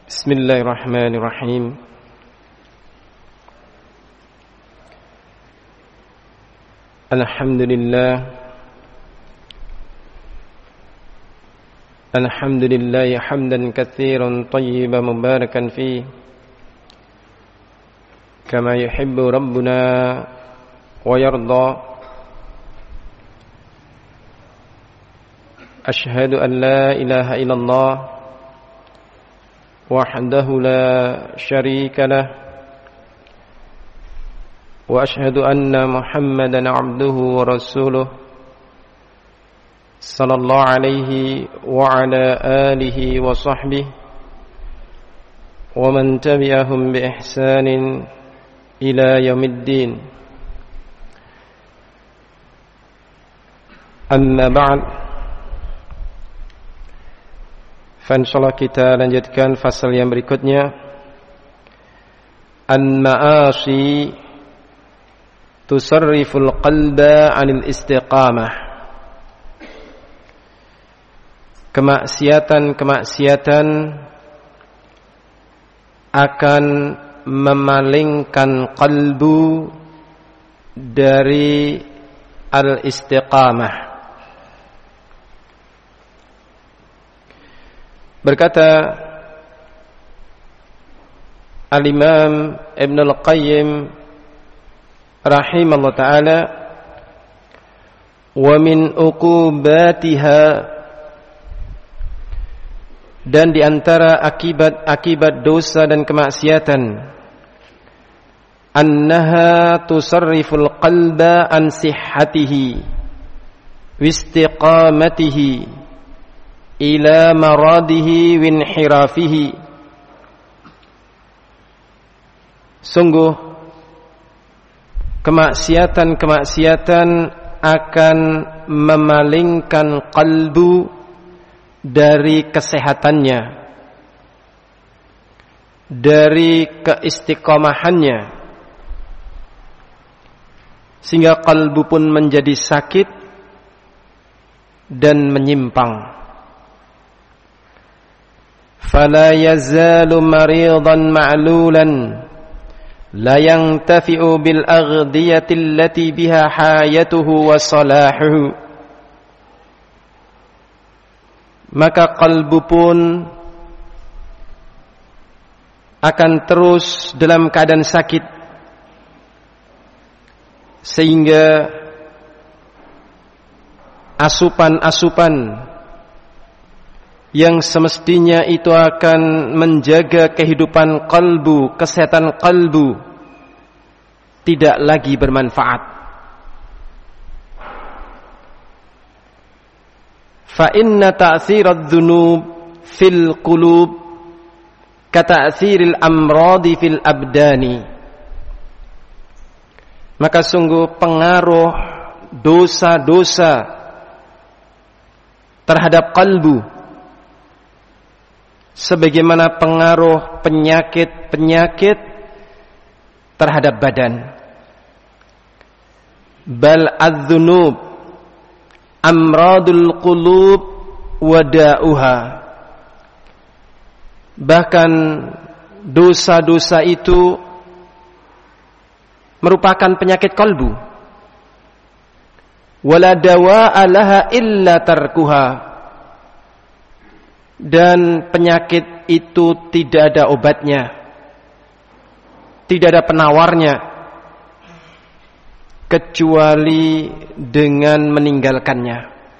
Bismillahirrahmanirrahim. Alhamdulillah hamdan katsiran tayyiban mubarakan fi kama yuhibbu rabbuna wa yarda. Ashhadu an la ilaha illallah wahdahu la syarika lah wa ashhadu anna Muhammadan abduhu wa rasuluh sallallahu alaihi wa ala alihi wa sahbihi wa man tabi'ahum bi ihsanin ila yaumiddin. Amma ba'd, insyaallah kita lanjutkan fasal yang berikutnya. An-ma'asi tusarriful qalba 'anil istiqamah. Kemaksiatan akan memalingkan qalbu dari al-istiqamah. Berkata Al-Imam Ibn Al-Qayyim rahimahullah ta'ala, wa min uqubatiha, dan di antara akibat dosa dan kemaksiatan, annaha tusarriful qalba an sihhatihi wistiqamatihi ila maradihi winhirafihi. Sungguh kemaksiatan akan memalingkan kalbu dari kesehatannya, dari keistiqomahannya, sehingga kalbu pun menjadi sakit dan menyimpang. فلا يزال مريضا معلولا لا ينتفع بالأغذية التي بها حاجته وصلاحه. Maka kalbu pun akan terus dalam keadaan sakit, sehingga asupan-asupan yang semestinya itu akan menjaga kehidupan kalbu, kesehatan kalbu, tidak lagi bermanfaat. Fa inna ta'thirad dhunub fil qulub ka ta'thiril amradi fil abdani. Maka sungguh pengaruh dosa-dosa terhadap kalbu sebagaimana pengaruh penyakit-penyakit terhadap badan. Bal adz-dzunub amradul qulub wada'uha. Bahkan dosa-dosa itu merupakan penyakit kalbu. Wala dawa'a laha illa tarkuha. Dan penyakit itu tidak ada obatnya, tidak ada penawarnya, kecuali dengan meninggalkannya.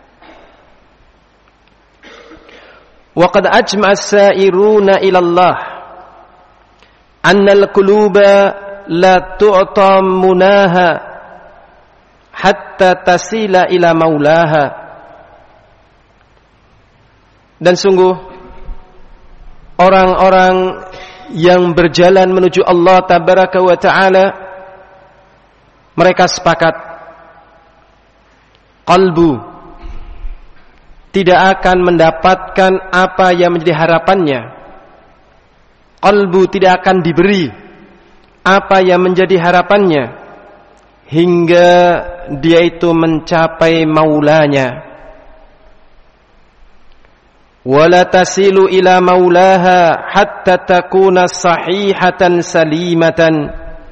Wa qad ajma'a as-sa'iruna ila Allah anna al-quluba la tu'ta munaha hatta tasila ila maulaha. Dan sungguh orang-orang yang berjalan menuju Allah tabaraka wa ta'ala, mereka sepakat kalbu tidak akan mendapatkan apa yang menjadi harapannya. Kalbu tidak akan diberi apa yang menjadi harapannya hingga dia itu mencapai maulanya. wala tasilu ila maulaha hatta takuna sahihatan salimatan,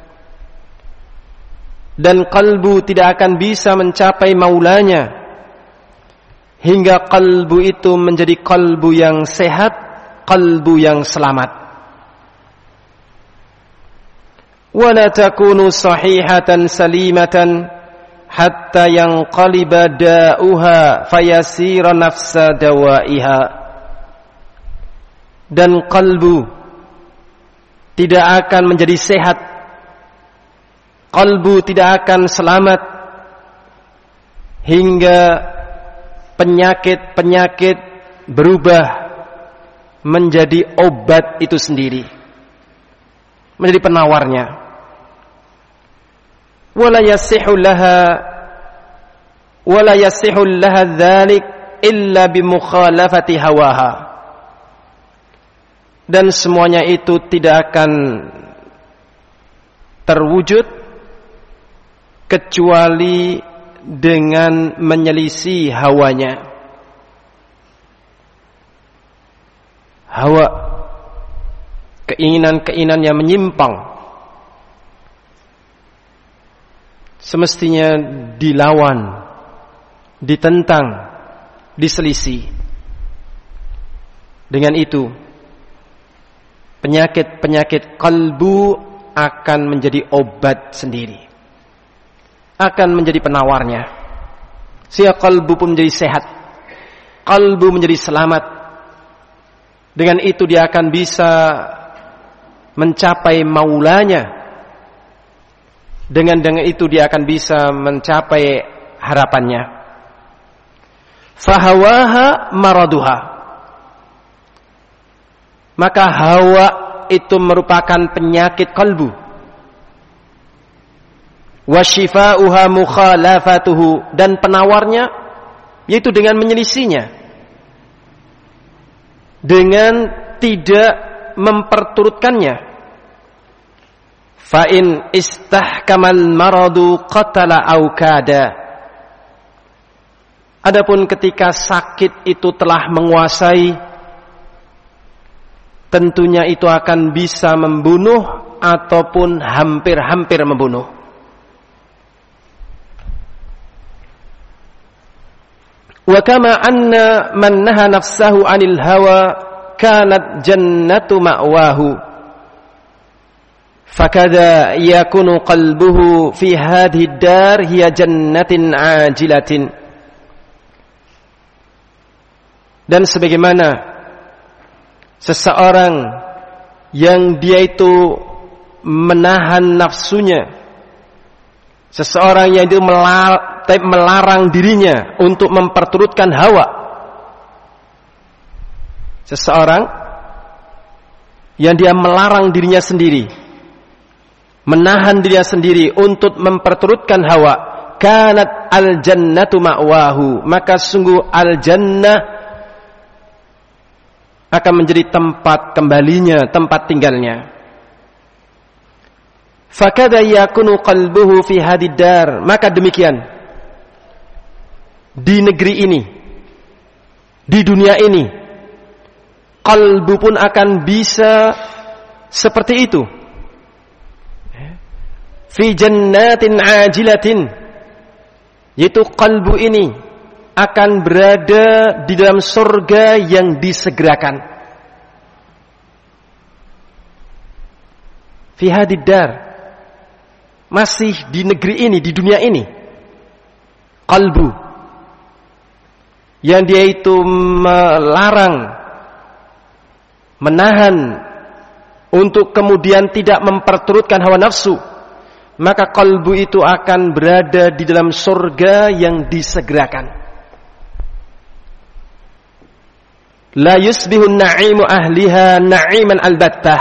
dan kalbu tidak akan bisa mencapai maulanya hingga kalbu itu menjadi kalbu yang sehat, kalbu yang selamat. Wala takunu sahihatan salimatan hatta yanqaliba da'uha fayasira nafsa dawaiha, dan kalbu tidak akan menjadi sehat, kalbu tidak akan selamat hingga penyakit-penyakit berubah menjadi obat itu sendiri, menjadi penawarnya. Wala yasihu laha dzalik illa bimukhalafati hawaha, dan semuanya itu tidak akan terwujud kecuali dengan menyelisih hawanya. Hawa, keinginan-keinginan yang menyimpang, semestinya dilawan, ditentang, diselisih. Dengan itu penyakit-penyakit kalbu akan menjadi obat sendiri, akan menjadi penawarnya, sehingga kalbu pun menjadi sehat, kalbu menjadi selamat. Dengan itu dia akan bisa mencapai maulanya. Dengan itu dia akan bisa mencapai harapannya. Fahawaha maraduha, maka hawa itu merupakan penyakit kalbu. Wasyifa'uha mukhalafatuhu, dan penawarnya yaitu dengan menyelisihnya, dengan tidak memperturutkannya. Fa in istahkamal maradu qatala au kada, adapun ketika sakit itu telah menguasai, tentunya itu akan bisa membunuh ataupun hampir-hampir membunuh. Wa kama anna man naha nafsahu 'anil hawa kanat jannatu ma'wahu, fakadha yakunu qalbuhu fi hadhihi ad-dar hiya jannatin 'ajilatin. Dan sebagaimana seseorang yang dia itu menahan nafsunya, seseorang yang itu melarang dirinya untuk memperturutkan hawa, seseorang yang dia melarang dirinya sendiri, menahan dirinya sendiri untuk memperturutkan hawa, kanat al-jannatu ma'wahu, maka sungguh al-jannah akan menjadi tempat kembalinya, tempat tinggalnya. Fakadha yakunu qalbuhu fi hadid dar, maka demikian di negeri ini, di dunia ini, kalbu pun akan bisa seperti itu. Fi jannatin ajilatin, yaitu kalbu ini akan berada di dalam surga yang disegerakan. Fi hadid dar, masih di negeri ini, di dunia ini, kalbu yang dia itu melarang, menahan untuk kemudian tidak memperturutkan hawa nafsu, maka kalbu itu akan berada di dalam surga yang disegerakan. La yusbihun na'imu ahliha na'iman albattah,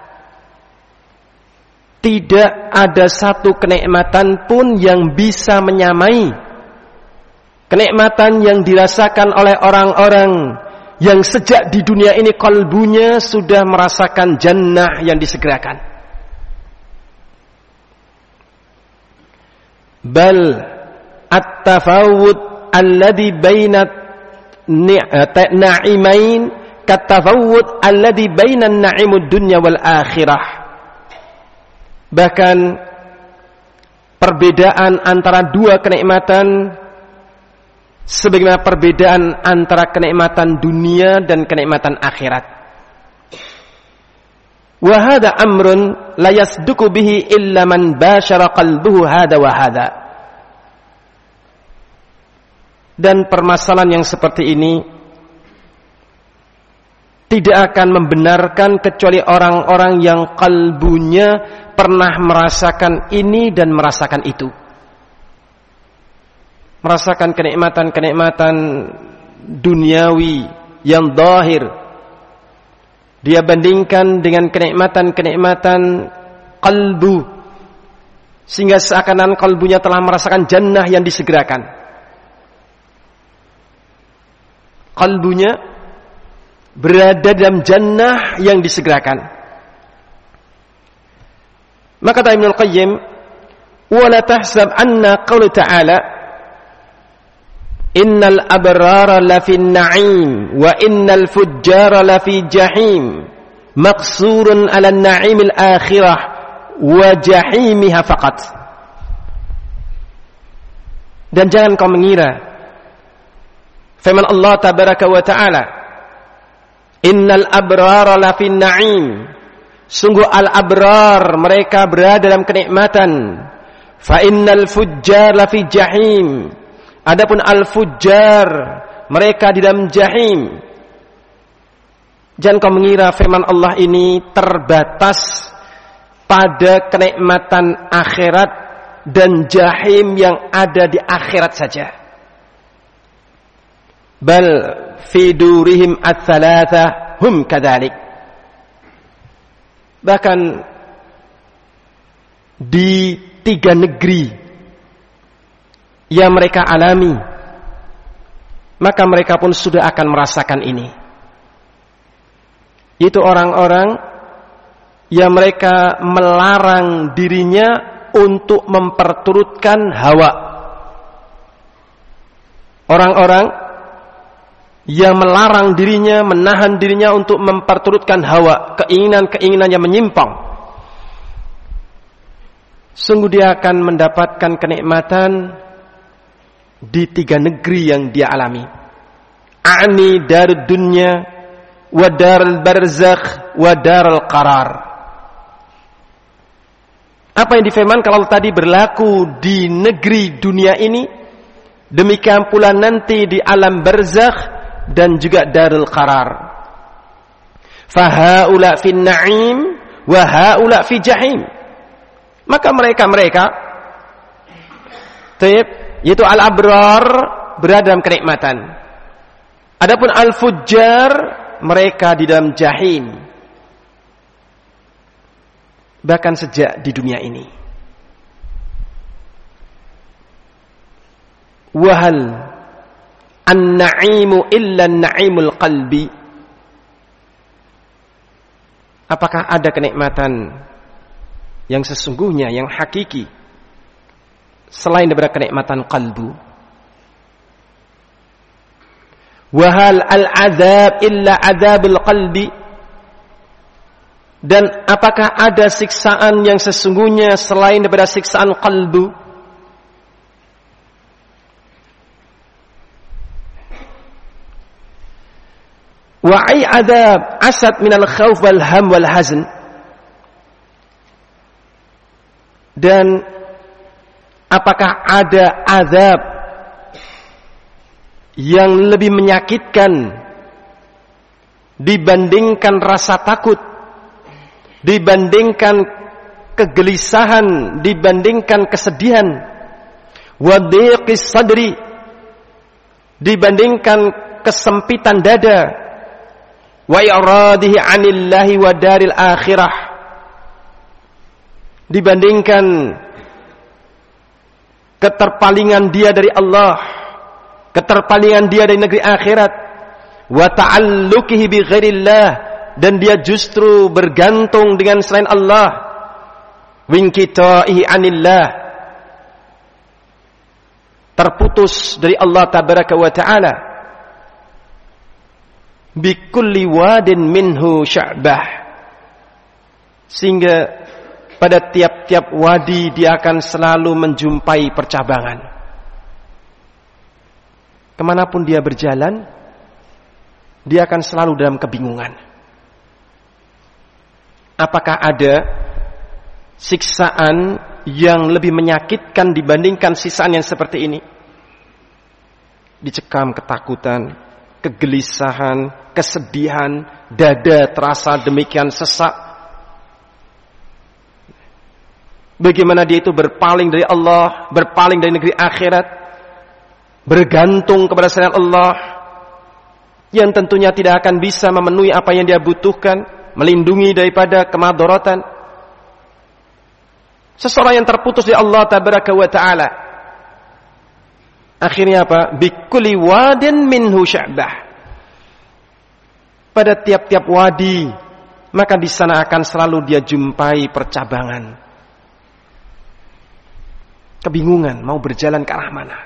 tidak ada satu kenikmatan pun yang bisa menyamai kenikmatan yang dirasakan oleh orang-orang yang sejak di dunia ini kalbunya sudah merasakan jannah yang disegerakan. Bal at-tafawud alladhi baina na'imain katafawud alladhi bainan na'imud dunya wal akhirah. Bahkan perbedaan antara dua kenikmatan sebagaimana perbedaan antara kenikmatan dunia dan kenikmatan akhirat. Wa hadha amrun la yasduqu bihi illa man bashara qalbuhu hada wa hada. Dan permasalahan yang seperti ini tidak akan membenarkan kecuali orang-orang yang kalbunya pernah merasakan ini dan merasakan itu. Merasakan kenikmatan-kenikmatan duniawi yang zahir. Dia bandingkan dengan kenikmatan-kenikmatan kalbu, sehingga seakan-akan kalbunya telah merasakan jannah yang disegerakan. Kalbunya berada dalam jannah yang disegerakan. Maka kata Ibnu Al-Qayyim, "Wa la tahsab anna qaul ta'ala innal abrara lafi na'im wa innal fujjara lafi jahim maqsurun 'ala an-na'imil akhirah wa jahimiha faqat." Dan jangan kau mengira firman Allah tabaraka wa ta'ala, innal abrara lafi na'im, sungguh al-abrar mereka berada dalam kenikmatan, fa innal fujjar lafi jahim, adapun al-fujjar mereka di dalam jahim. Jangan kau mengira firman Allah ini terbatas pada kenikmatan akhirat dan jahim yang ada di akhirat saja. Bal fi durihim ats-tsalatsa hum kadzalik. Bahkan di 3 negeri yang mereka alami, maka mereka pun sudah akan merasakan ini. Itu orang-orang yang mereka melarang dirinya untuk memperturutkan hawa. Orang-orang yang melarang dirinya, menahan dirinya untuk memperturutkan hawa, keinginan-keinginan yang menyimpang. Sungguh dia akan mendapatkan kenikmatan di 3 negeri yang dia alami. A'ni darud dunya wa darul barzakh wa darul qarar. Apa yang difirman kalau tadi berlaku di negeri dunia ini, demikian pula nanti di alam barzakh dan juga darul qarar. Fahaula fin na'im wa haula fi jahim. Maka mereka yaitu al-abrar berada dalam kenikmatan. Adapun al-fujjar mereka di dalam jahim. Bahkan sejak di dunia ini. Wahal an-na'imu illa an-na'imul qalbi. Apakah ada kenikmatan yang sesungguhnya, yang hakiki selain daripada kenikmatan qalbu? Wahal al-azab illa azabul qalbi. Dan apakah ada siksaan yang sesungguhnya selain daripada siksaan qalbu? Wa'i adab asad minal khawf wal ham wal hazn. Dan apakah ada azab yang lebih menyakitkan dibandingkan rasa takut, dibandingkan kegelisahan, dibandingkan kesedihan, wa dhiqis sadri, dibandingkan kesempitan dada, wa i'radihi 'anillahi wa daril akhirah, dibandingkan keterpalingan dia dari Allah, keterpalingan dia dari negeri akhirat, wa ta'alluqihi bi ghairillah, dan dia justru bergantung dengan selain Allah, winkita'ihi 'anillah, terputus dari Allah tabaraka wa ta'ala. bikulli wadin minhu sya'bah, sehingga pada tiap-tiap wadi dia akan selalu menjumpai percabangan. Kemanapun dia berjalan, dia akan selalu dalam kebingungan. Apakah ada siksaan yang lebih menyakitkan dibandingkan siksaan yang seperti ini? Dicekam ketakutan, kegelisahan, kesedihan, dada terasa demikian sesak. Bagaimana dia itu berpaling dari Allah, berpaling dari negeri akhirat, bergantung kepada selain Allah, yang tentunya tidak akan bisa memenuhi apa yang dia butuhkan, melindungi daripada kemadaratan. Seseorang yang terputus dari Allah tabaraka wa ta'ala, akhirnya apa? Bikulli wadin minhu sya'bah. Pada tiap-tiap wadi, maka di sana akan selalu dia jumpai percabangan. Kebingungan mau berjalan ke arah mana.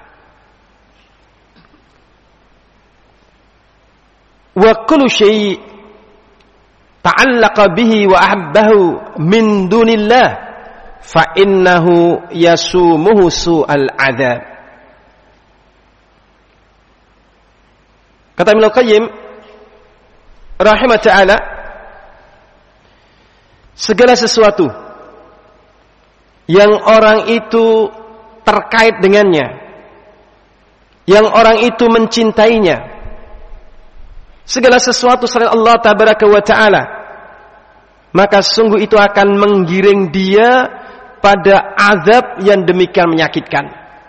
Wa kullu syai' ta'allaqa bihi wa ahabbahu min dunillah fa innahu yasumuhu su'al adzab. Kata Ibnu Qayyim rahimah ta'ala, segala sesuatu yang orang itu terkait dengannya, yang orang itu mencintainya, segala sesuatu selain Allah tabaraka wa ta'ala, maka sungguh itu akan menggiring dia pada azab yang demikian menyakitkan.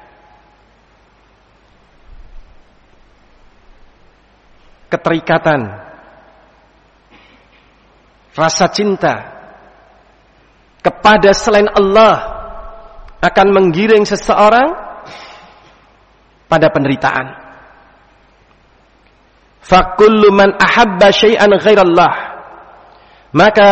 Keterikatan, rasa cinta kepada selain Allah akan menggiring seseorang pada penderitaan. Fakullu man ahabba syai'an ghairallah, maka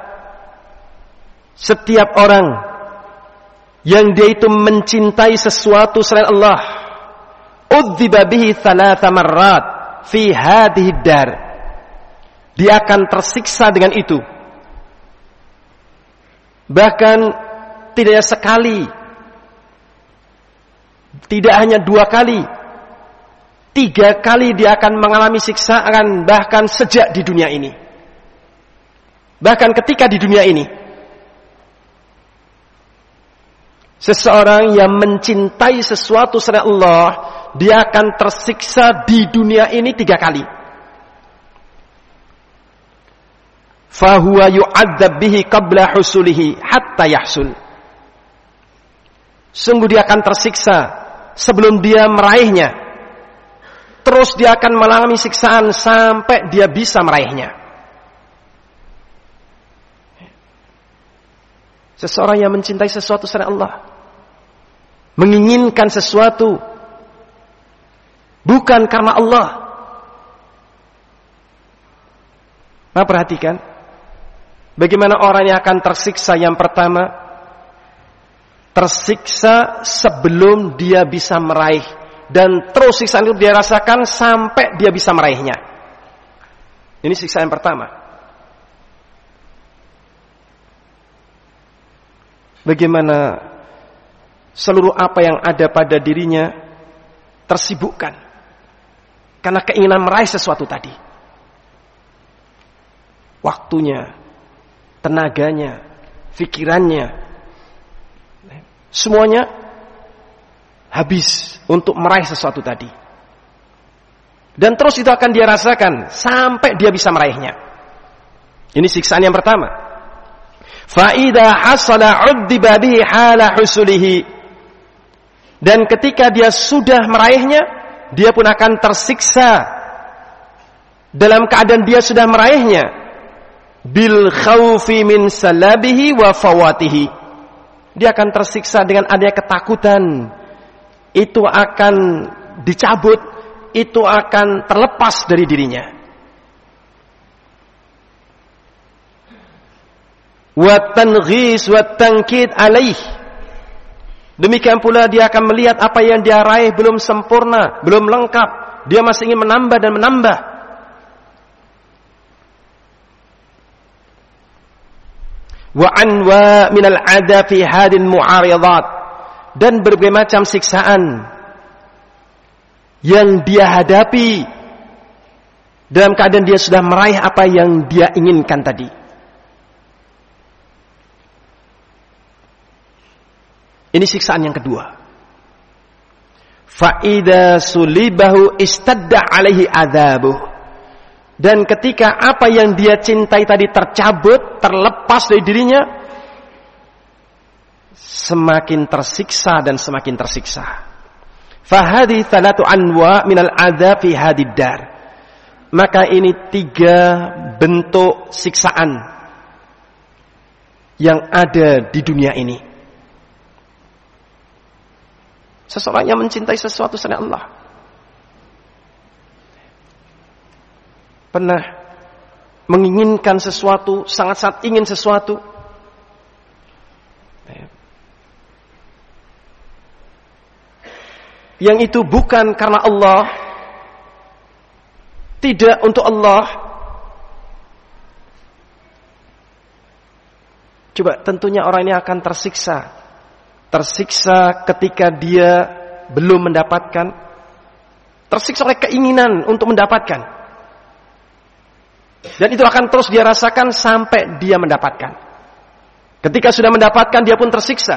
setiap orang yang dia itu mencintai sesuatu selain Allah, udziba bihi thalatha marrat fi hadhihi dar, dia akan tersiksa dengan itu. Bahkan tidak sekali, tidak hanya 2 kali, 3 kali dia akan mengalami siksaan, bahkan sejak di dunia ini. Bahkan ketika di dunia ini, seseorang yang mencintai sesuatu selain Allah, dia akan tersiksa di dunia ini 3 kali. Fahuwa yu'adzab bihi qabla husulihi hatta yahsul. Sungguh dia akan tersiksa sebelum dia meraihnya. Terus dia akan mengalami siksaan sampai dia bisa meraihnya. Seseorang yang mencintai sesuatu selain Allah, menginginkan sesuatu bukan karena Allah. Nah, perhatikan bagaimana orang yang akan tersiksa. Yang pertama, tersiksa sebelum dia bisa meraih, dan terus siksaan itu dia rasakan sampai dia bisa meraihnya. Ini siksaan yang pertama. Bagaimana seluruh apa yang ada pada dirinya tersibukkan karena keinginan meraih sesuatu tadi. Waktunya, tenaganya, pikirannya, semuanya habis untuk meraih sesuatu tadi. Dan terus itu akan dia rasakan sampai dia bisa meraihnya. Ini siksaan yang pertama. Fa'idha hasala 'uddiba bihi hala husulihi. Dan ketika dia sudah meraihnya, dia pun akan tersiksa dalam keadaan dia sudah meraihnya, bil khaufi min salabihi wa fawatihi. Dia akan tersiksa dengan adanya ketakutan, itu akan dicabut, itu akan terlepas dari dirinya. Wa tanghis wa tankid alaih. Demikian pula dia akan melihat apa yang dia raih belum sempurna, belum lengkap. Dia masih ingin menambah dan menambah. wa anwa minal adab fi hadil mu'aridat, dan berbagai macam siksaan yang dia hadapi dalam keadaan dia sudah meraih apa yang dia inginkan tadi. Ini siksaan yang kedua. Fa'idha sulibahu istadda alaihi adzabuh. Dan ketika apa yang dia cintai tadi tercabut, terlepas dari dirinya, semakin tersiksa dan semakin tersiksa. Fahadi thalatu anwa minal adzab fi hadid dar. Maka ini 3 bentuk siksaan yang ada di dunia ini. Seseorang yang mencintai sesuatu selain Allah, pernah menginginkan sesuatu, sangat-sangat ingin sesuatu, yang itu bukan karena Allah, tidak untuk Allah. Coba, tentunya orang ini akan tersiksa ketika dia belum mendapatkan, tersiksa oleh keinginan untuk mendapatkan, dan itu akan terus dia rasakan sampai dia mendapatkan. Ketika sudah mendapatkan, dia pun tersiksa,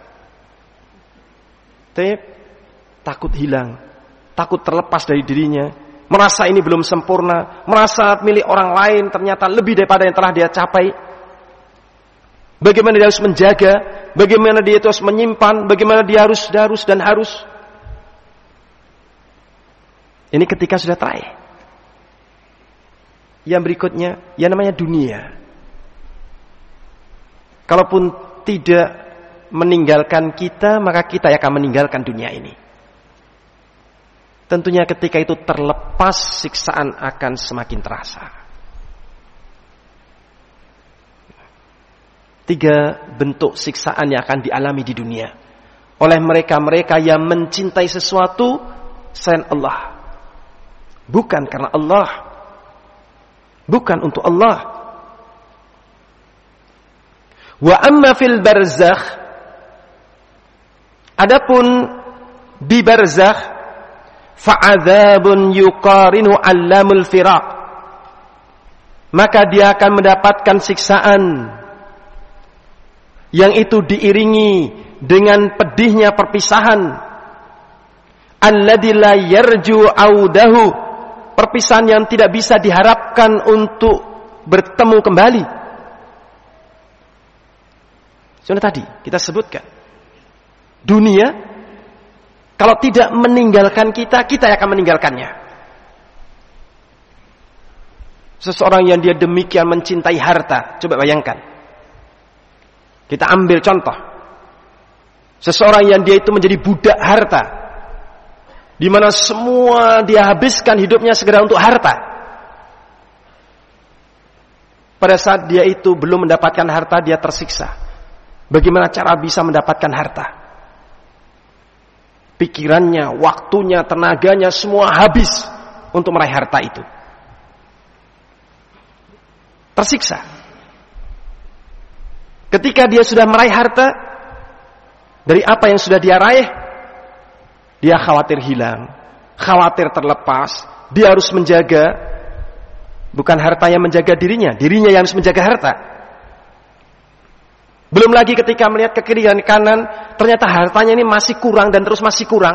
takut hilang, takut terlepas dari dirinya, merasa ini belum sempurna, merasa milik orang lain ternyata lebih daripada yang telah dia capai. Bagaimana dia harus menjaga, bagaimana dia harus menyimpan, bagaimana dia harus. Ini ketika sudah teraih. Yang berikutnya, yang namanya dunia. Kalaupun tidak meninggalkan kita, maka kita akan meninggalkan dunia ini. Tentunya ketika itu terlepas, siksaan akan semakin terasa. 3 bentuk siksaan yang akan dialami di dunia oleh mereka-mereka yang mencintai sesuatu selain Allah, bukan karena Allah, bukan untuk Allah. Wa amma fil barzakh, adapun di barzakh, fa'adzabun yuqarinu allamul firaq, maka dia akan mendapatkan siksaan yang itu diiringi dengan pedihnya perpisahan. Alladzi la yarju audahu, perpisahan yang tidak bisa diharapkan untuk bertemu kembali. Sudah tadi kita sebutkan, dunia kalau tidak meninggalkan kita, kita akan meninggalkannya. Seseorang yang dia demikian mencintai harta, coba bayangkan. Kita ambil contoh, seseorang yang dia itu menjadi budak harta, di mana semua dia habiskan hidupnya segera untuk harta. Pada saat dia itu belum mendapatkan harta, dia tersiksa. Bagaimana cara bisa mendapatkan harta? Pikirannya, waktunya, tenaganya semua habis untuk meraih harta itu. Tersiksa. Ketika dia sudah meraih harta, dari apa yang sudah dia raih, dia khawatir hilang, khawatir terlepas. Dia harus menjaga, bukan harta yang menjaga dirinya yang harus menjaga harta. Belum lagi ketika melihat ke kiri dan kanan, ternyata hartanya ini masih kurang dan terus masih kurang.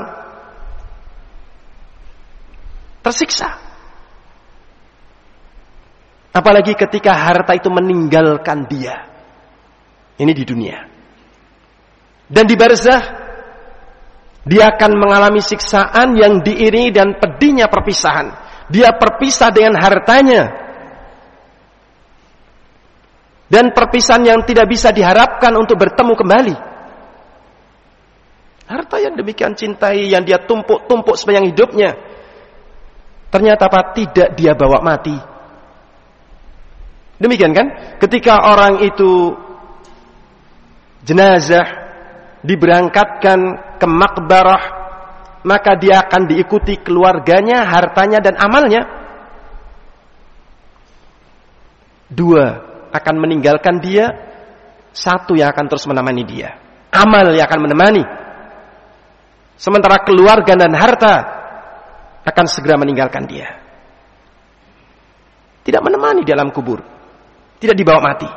Tersiksa. Apalagi ketika harta itu meninggalkan dia. Ini di dunia. Dan di barzakh, dia akan mengalami siksaan yang diiringi dan pedihnya perpisahan. Dia berpisah dengan hartanya. Dan perpisahan yang tidak bisa diharapkan untuk bertemu kembali. Harta yang demikian cintai, yang dia tumpuk-tumpuk sepanjang hidupnya, ternyata tidak dia bawa mati. Demikian kan? Ketika orang itu jenazah diberangkatkan ke makbarah, maka dia akan diikuti keluarganya, hartanya, dan amalnya. 2 akan meninggalkan dia, satu yang akan terus menemani dia. Amal yang akan menemani. Sementara keluarga dan harta akan segera meninggalkan dia. Tidak menemani di alam kubur. Tidak dibawa mati.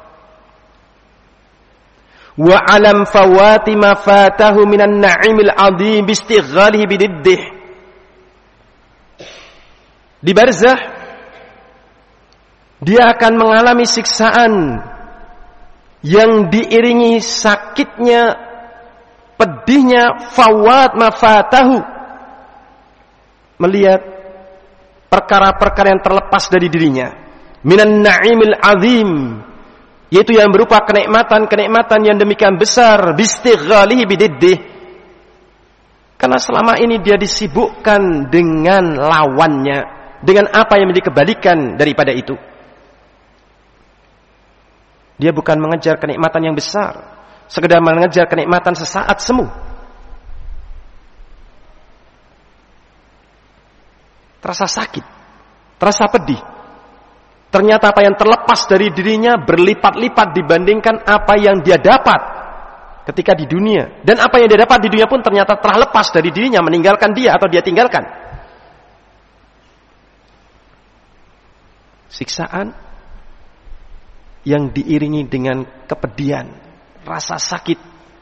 Wa alam fawati ma fatahu minan na'imil 'adzim bistighalihi bididdih. Di barzah dia akan mengalami siksaan yang diiringi sakitnya, pedihnya, fawat mafatahu, melihat perkara-perkara yang terlepas dari dirinya, minan na'imil azim, yaitu yang berupa kenikmatan-kenikmatan yang demikian besar, bistighalihi bididdih, karena selama ini dia disibukkan dengan lawannya, dengan apa yang menjadi kebalikan daripada itu. Dia bukan mengejar kenikmatan yang besar, sekedar mengejar kenikmatan sesaat semu. Terasa sakit, terasa pedih. Ternyata apa yang terlepas dari dirinya berlipat-lipat dibandingkan apa yang dia dapat ketika di dunia. Dan apa yang dia dapat di dunia pun ternyata telah lepas dari dirinya, meninggalkan dia atau dia tinggalkan. Siksaan yang diiringi dengan kepedihan, rasa sakit.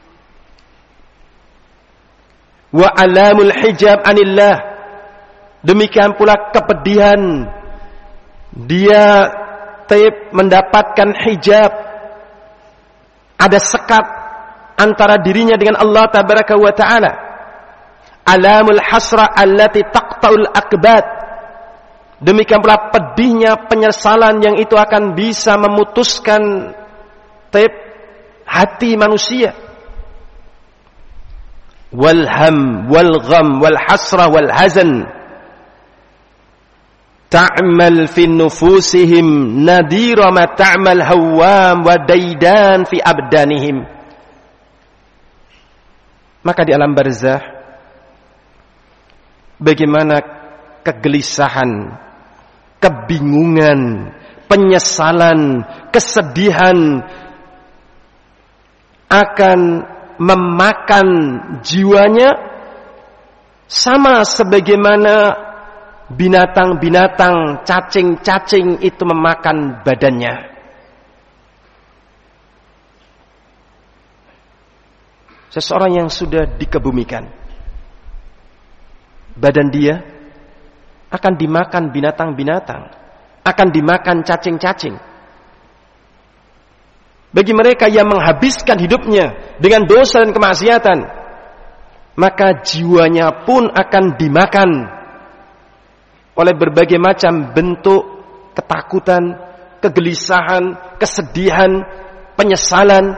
Wa alamul hijab anillah, demikian pula kepedihan dia mendapatkan hijab, ada sekat antara dirinya dengan Allah tabaraka wa taala. Alamul hasra allati taqta'ul akbad, demikian pula pedihnya penyesalan yang itu akan bisa memutuskan hati manusia. Wal ham wal gham wal hasra wal hazan ta'mal fi nufusihim nadira ma ta'mal hawam wa daidan fi abdanihim. Maka di alam barzah bagaimana kegelisahan, kebingungan, penyesalan, kesedihan akan memakan jiwanya, sama sebagaimana binatang-binatang, cacing-cacing itu memakan badannya. Seseorang yang sudah dikebumikan, badan dia akan dimakan binatang-binatang, akan dimakan cacing-cacing. Bagi mereka yang menghabiskan hidupnya dengan dosa dan kemaksiatan, maka jiwanya pun akan dimakan oleh berbagai macam bentuk ketakutan, kegelisahan, kesedihan, penyesalan.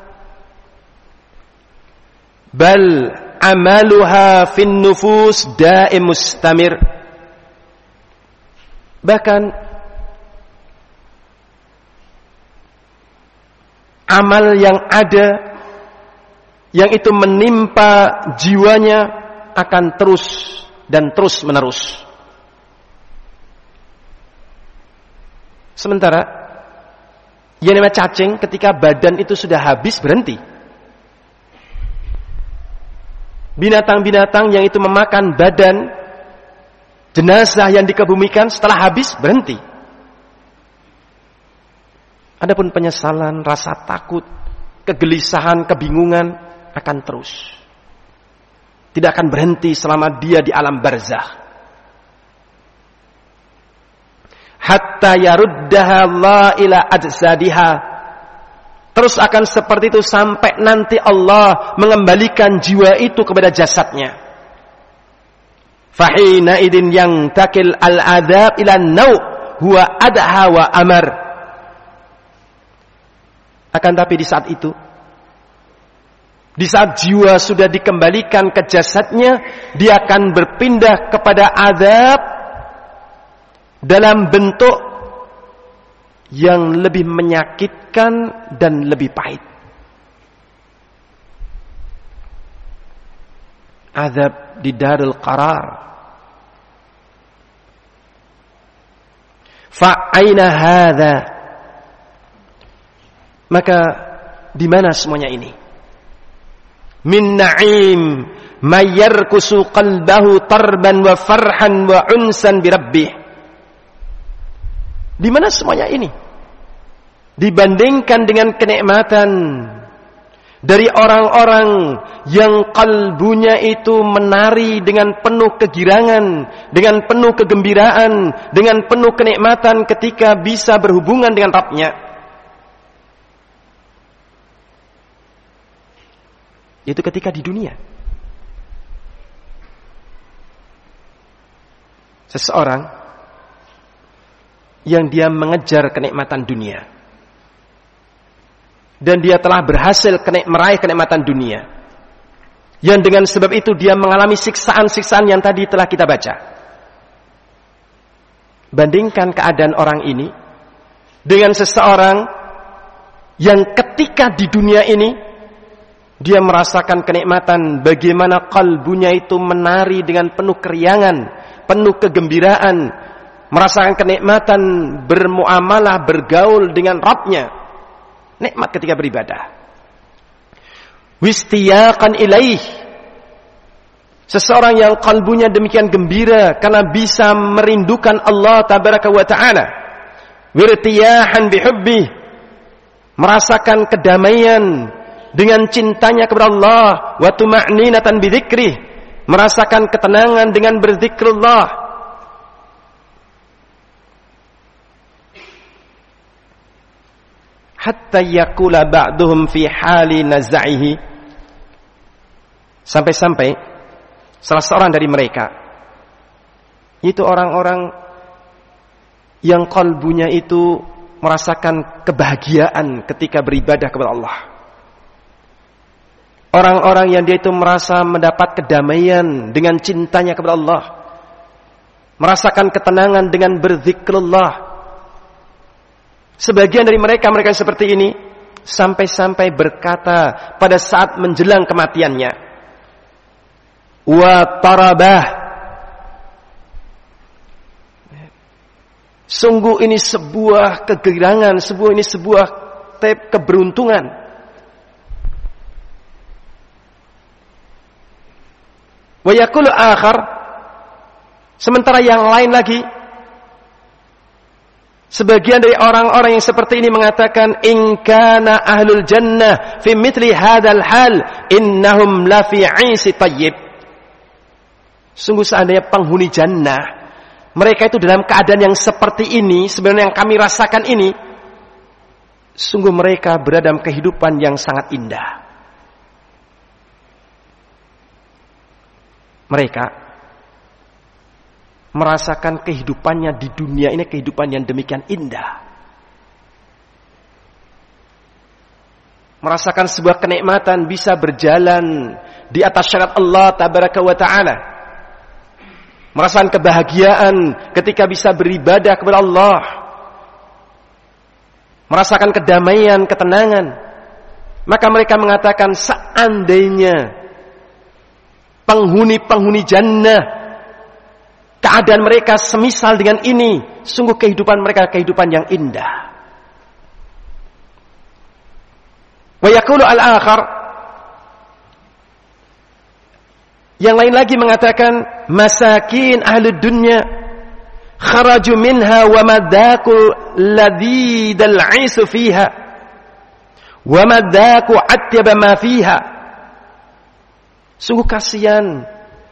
Bal amaluha fin nufus da'im mustamir. Bahkan amal yang ada, yang itu menimpa jiwanya, akan terus dan terus menerus. Sementara yang namanya cacing, ketika badan itu sudah habis, berhenti. Binatang-binatang yang itu memakan badan jenazah yang dikebumikan, setelah habis berhenti. Adapun penyesalan, rasa takut, kegelisahan, kebingungan akan terus. Tidak akan berhenti selama dia di alam barzakh. Hatta yaruddaha Allah ila ajsadiha. Terus akan seperti itu sampai nanti Allah mengembalikan jiwa itu kepada jasadnya. Fahina idin yang takil al-adab ila nau huwa adha wa amar. Akan tapi di saat itu, di saat jiwa sudah dikembalikan ke jasadnya, dia akan berpindah kepada adab dalam bentuk yang lebih menyakitkan dan lebih pahit. Azab di darul qarar. Fa'aina hadha. Maka Di mana semuanya ini? Min na'im mayyarkusu qalbahu tarban wa farhan wa unsan bi rabbih. Di mana semuanya ini? Dibandingkan dengan kenikmatan dari orang-orang yang kalbunya itu menari dengan penuh kegirangan, dengan penuh kegembiraan, dengan penuh kenikmatan ketika bisa berhubungan dengan Rabb-Nya. Itu ketika di dunia. Seseorang yang dia mengejar kenikmatan dunia, dan dia telah berhasil meraih kenikmatan dunia, yang dengan sebab itu dia mengalami siksaan-siksaan yang tadi telah kita baca. Bandingkan keadaan orang ini dengan seseorang yang ketika di dunia ini dia merasakan kenikmatan, bagaimana kalbunya itu menari dengan penuh keriangan, penuh kegembiraan, merasakan kenikmatan bermuamalah, bergaul dengan Rabb-Nya. Nikmat ketika beribadah. Wistiyaqan ilaih. Seseorang yang kalbunya demikian gembira karena bisa merindukan Allah tabaraka wa ta'ala. Wirtiyahan bihubbih. Merasakan kedamaian dengan cintanya kepada Allah. Wa tuma'ninatan bidzikrih. Merasakan ketenangan dengan berzikrullah. Hatta yakula ba'duhum fi hali naza'ihi. Sampai-sampai salah seorang dari mereka, itu orang-orang yang kalbunya itu merasakan kebahagiaan ketika beribadah kepada Allah. Orang-orang yang dia itu merasa mendapat kedamaian dengan cintanya kepada Allah, merasakan ketenangan dengan berzikrullah. Sebagian dari mereka yang seperti ini sampai-sampai berkata pada saat menjelang kematiannya, wa tarabah, sungguh ini sebuah kegirangan, sebuah keberuntungan. Wa yaqulu akhar, sementara yang lain lagi, sebagian dari orang-orang yang seperti ini mengatakan, in kana ahlul jannah fi mithli hadzal hal innahum la fi 'aisi thayyib. Sungguh seandainya penghuni jannah, mereka itu dalam keadaan yang seperti ini, sebenarnya yang kami rasakan ini, sungguh mereka berada dalam kehidupan yang sangat indah. Mereka merasakan kehidupannya di dunia ini kehidupan yang demikian indah. Merasakan sebuah kenikmatan bisa berjalan di atas syariat Allah tabaraka wa ta'ala. Merasakan kebahagiaan ketika bisa beribadah kepada Allah. Merasakan kedamaian, ketenangan. Maka mereka mengatakan, seandainya penghuni jannah keadaan mereka semisal dengan ini, sungguh kehidupan mereka kehidupan yang indah. Wa yaqulu al-akhar, yang lain lagi mengatakan, masakin ahli dunya kharaju minha wa madaku ladidal 'isu fiha wa madaku atyaba ma fiha. Sungguh kasihan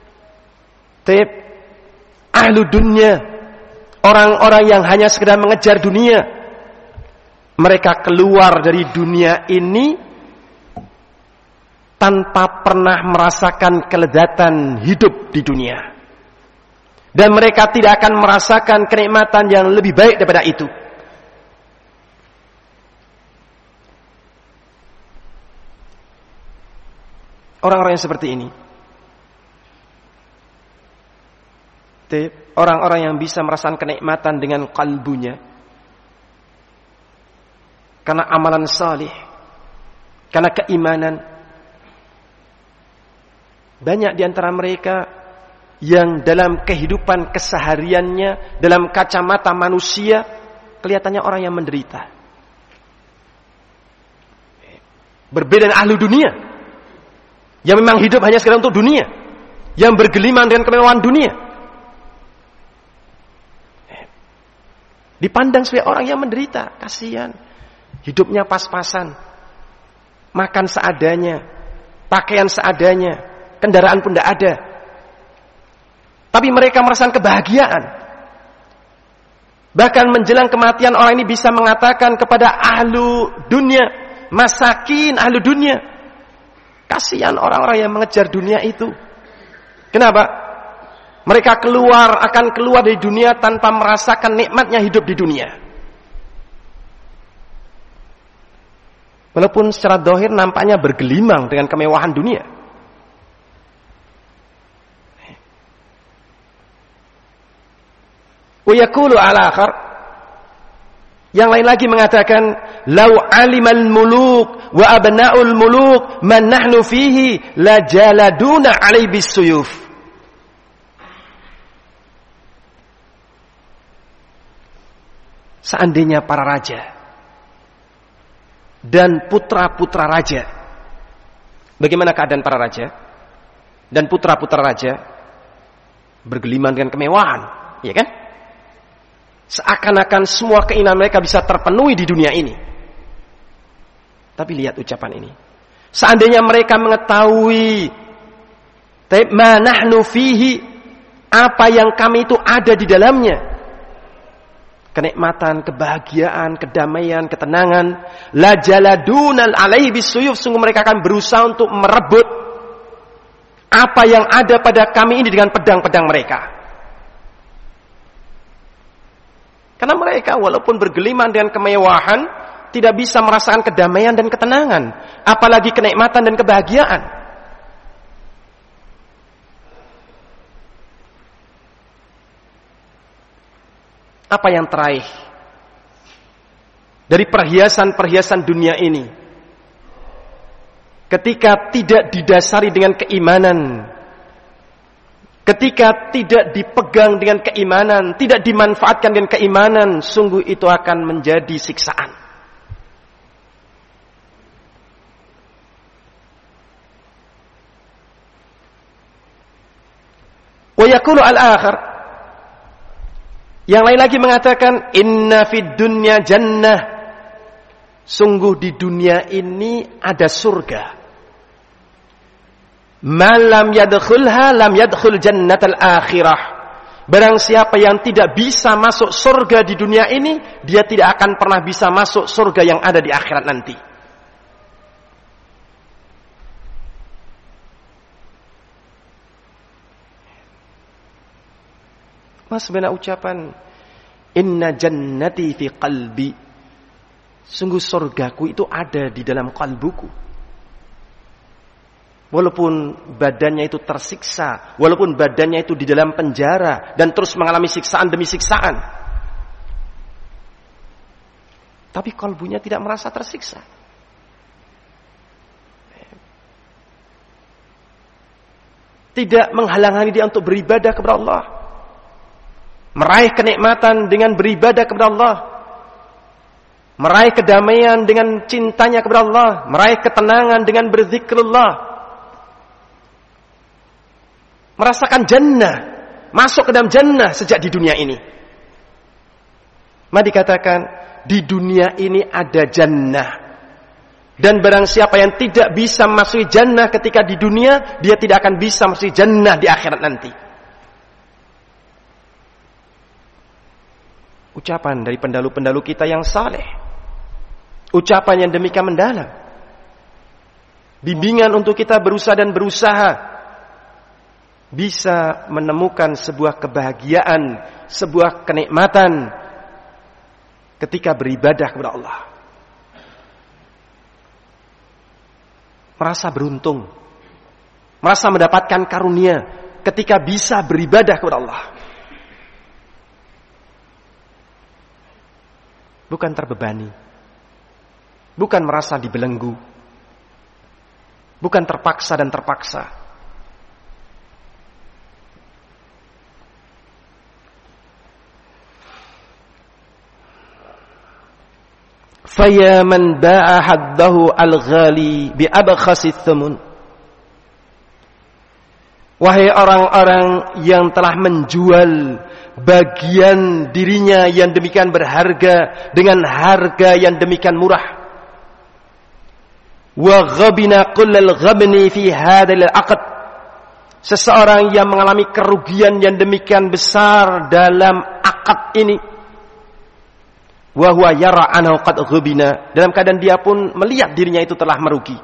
ahlu dunia, orang-orang yang hanya sekedar mengejar dunia. Mereka keluar dari dunia ini tanpa pernah merasakan kelezatan hidup di dunia, dan mereka tidak akan merasakan kenikmatan yang lebih baik daripada itu. Orang-orang yang seperti ini, orang-orang yang bisa merasakan kenikmatan dengan kalbunya karena amalan salih, karena keimanan. Banyak di antara mereka yang dalam kehidupan kesehariannya, dalam kacamata manusia, kelihatannya orang yang menderita. Berbeda dengan ahlu dunia, yang memang hidup hanya sekedar untuk dunia, yang bergelimang dengan kemewahan dunia. Dipandang sebagai orang yang menderita, kasihan. Hidupnya pas-pasan, makan seadanya, pakaian seadanya, kendaraan pun tidak ada. Tapi mereka merasakan kebahagiaan. Bahkan menjelang kematian orang ini bisa mengatakan kepada ahlu dunia, masakin ahlu dunia, kasihan orang-orang yang mengejar dunia itu. Kenapa? Mereka akan keluar dari dunia tanpa merasakan nikmatnya hidup di dunia. Walaupun secara zahir nampaknya bergelimang dengan kemewahan dunia. Wa yaqulu al-akhar, yang lain lagi mengatakan, lau alimal muluk wa abna'ul muluk man nahnu fihi la jaladuna alai bisuyuf. Seandainya para raja dan putra-putra raja, bagaimana keadaan para raja dan putra-putra raja? Bergelimang dengan kemewahan, ya kan? Seakan-akan semua keinginan mereka bisa terpenuhi di dunia ini. Tapi lihat ucapan ini. Seandainya mereka mengetahui ma nahnu fihi, apa yang kami itu ada di dalamnya, kenikmatan, kebahagiaan, kedamaian, ketenangan, la jaladunal alaihi bisuyuf, sungguh mereka akan berusaha untuk merebut apa yang ada pada kami ini dengan pedang-pedang mereka. Karena mereka walaupun bergelimang dengan kemewahan, tidak bisa merasakan kedamaian dan ketenangan, apalagi kenikmatan dan kebahagiaan. Apa yang teraih dari perhiasan-perhiasan dunia ini, ketika tidak didasari dengan keimanan, ketika tidak dipegang dengan keimanan, tidak dimanfaatkan dengan keimanan, sungguh itu akan menjadi siksaan. Wa yaqulu al-akhar, yang lain lagi mengatakan, inna fid dunya jannah, sungguh di dunia ini ada surga. Malam yadkhulha lam yadkhul jannatal akhirah. Barang siapa yang tidak bisa masuk surga di dunia ini, dia tidak akan pernah bisa masuk surga yang ada di akhirat nanti. Mas benar ucapan inna jannati fi qalbi, sungguh surgaku itu ada di dalam kalbuku. Walaupun badannya itu tersiksa, walaupun badannya itu di dalam penjara dan terus mengalami siksaan demi siksaan, tapi kalbunya tidak merasa tersiksa. Tidak menghalang-halangi dia untuk beribadah kepada Allah, meraih kenikmatan dengan beribadah kepada Allah, meraih kedamaian dengan cintanya kepada Allah, meraih ketenangan dengan berzikrullah, merasakan jannah, masuk ke dalam jannah sejak di dunia ini. Maka dikatakan di dunia ini ada jannah, dan barang siapa yang tidak bisa masuk jannah ketika di dunia, dia tidak akan bisa masuk jannah di akhirat nanti. Ucapan dari pendahulu-pendahulu kita yang saleh, ucapan yang demikian mendalam, bimbingan untuk kita berusaha dan berusaha bisa menemukan sebuah kebahagiaan, sebuah kenikmatan ketika beribadah kepada Allah. Merasa beruntung, merasa mendapatkan karunia ketika bisa beribadah kepada Allah. Bukan terbebani, bukan merasa dibelenggu, bukan terpaksa dan terpaksa. Faya man ba'a haddahu al-ghali bi abkhasi thamun. Wahai orang-orang yang telah menjual bagian dirinya yang demikian berharga dengan harga yang demikian murah. Wa ghabina kullal ghabni fi hadzal aqd. Seseorang yang mengalami kerugian yang demikian besar dalam akad ini. Wa huwa yara annahu qad ghabina, dalam keadaan dia pun melihat dirinya itu telah merugi.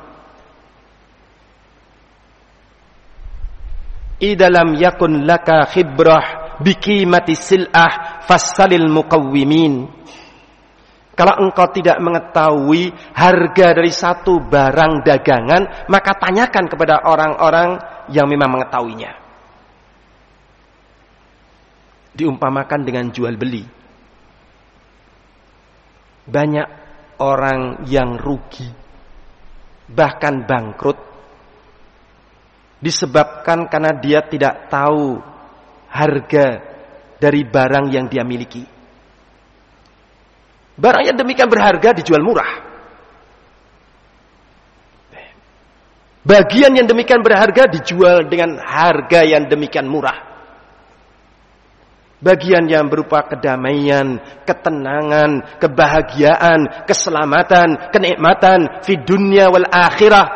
Idalam yakun laka khibrah biqimati sil'ah fasalil muqawwimin. Kalau engkau tidak mengetahui harga dari satu barang dagangan, maka tanyakan kepada orang-orang yang memang mengetahuinya. Diumpamakan dengan jual beli. Banyak orang yang rugi, bahkan bangkrut, disebabkan karena dia tidak tahu harga dari barang yang dia miliki. Barang yang demikian berharga dijual murah. Bagian yang demikian berharga dijual dengan harga yang demikian murah. Bagian yang berupa kedamaian, ketenangan, kebahagiaan, keselamatan, kenikmatan fi dunya wal akhirah.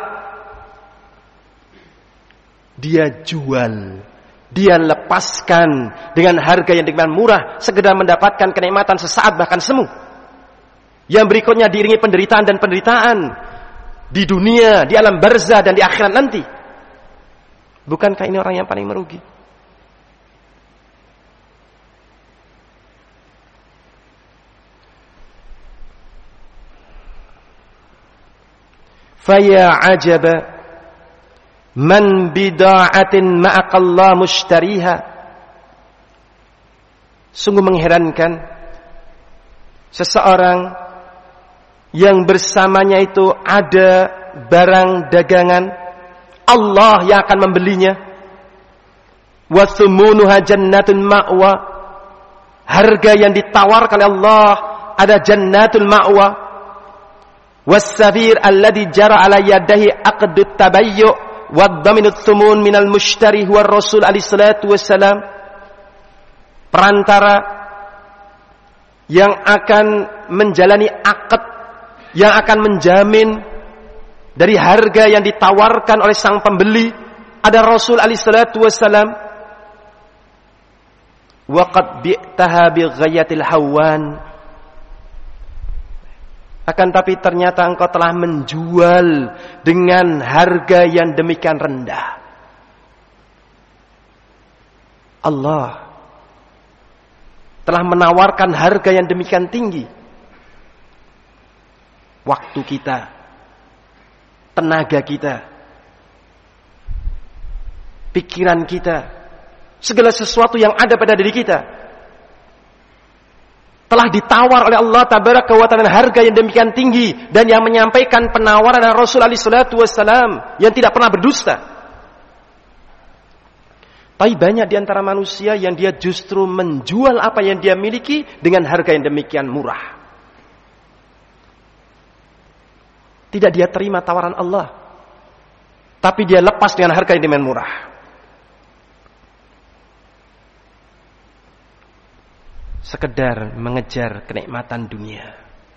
Dia jual, dia lepaskan dengan harga yang demikian murah, sekedar mendapatkan kenikmatan sesaat bahkan semu. Yang berikutnya diiringi penderitaan dan penderitaan di dunia, di alam barzah dan di akhirat nanti. Bukankah ini orang yang paling merugi? Faya ajaba man bida'atin ma'aqallah mushtariha. Sungguh mengherankan seseorang yang bersamanya itu ada barang dagangan Allah yang akan membelinya. Wa thumunuha jannatul ma'wa. Harga yang ditawarkan oleh Allah ada jannatul ma'wa. Was-safir alladhi jara ala yadahi aqdut tabayyu wa dhaminut thumun minal mushtari huwa Rasul alaihi salatu wassalam. Perantara yang akan menjalani akad, yang akan menjamin dari harga yang ditawarkan oleh sang pembeli ada Rasul alaihi salatu wassalam. Wa qad bi'taha bi ghayatil hawan. Akan tapi ternyata engkau telah menjual dengan harga yang demikian rendah. Allah telah menawarkan harga yang demikian tinggi. Waktu kita, tenaga kita, pikiran kita, segala sesuatu yang ada pada diri kita telah ditawar oleh Allah tabaraka wa ta'ala harga yang demikian tinggi, dan yang menyampaikan penawaran adalah Rasul alaihi salatu wassalam yang tidak pernah berdusta. Tapi banyak di antara manusia yang dia justru menjual apa yang dia miliki dengan harga yang demikian murah. Tidak dia terima tawaran Allah, tapi dia lepas dengan harga yang demikian murah. Sekedar mengejar kenikmatan dunia,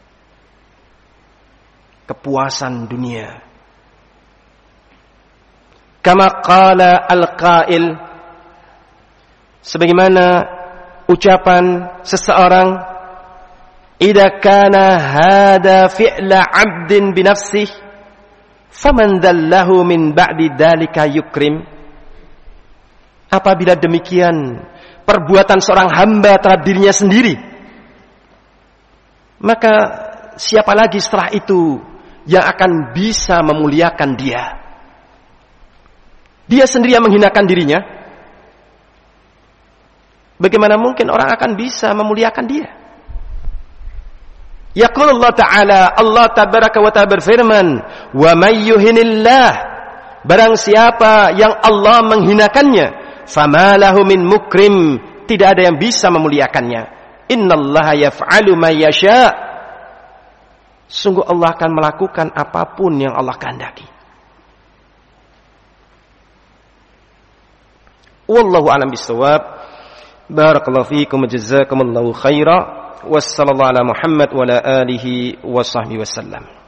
kepuasan dunia. Kama qala al-qail, sebagaimana ucapan seseorang, idza kana hada fi'la 'abdin bi nafsihi faman dallahu min ba'di dzalika yukrim. Apabila demikian perbuatan seorang hamba terhadap dirinya sendiri, maka siapa lagi setelah itu yang akan bisa memuliakan dia? Dia sendiri yang menghinakan dirinya. Bagaimana mungkin orang akan bisa memuliakan dia? Yaqulullah ta'ala, Allah tabaraka wa ta'ala berfirman, wa may yuhinillah, barang siapa yang Allah menghinakannya, fama lahu min mukrim, tidak ada yang bisa memuliakannya. Innallaha yaf'alu ma yasha. Sungguh Allah akan melakukan apapun yang Allah kehendaki. Wallahu a'lam bishawab. Barakallahu fiikum wa jazakumullahu khaira. Wassallallahu ala Muhammad wa ala alihi wa sahbihi wasallam.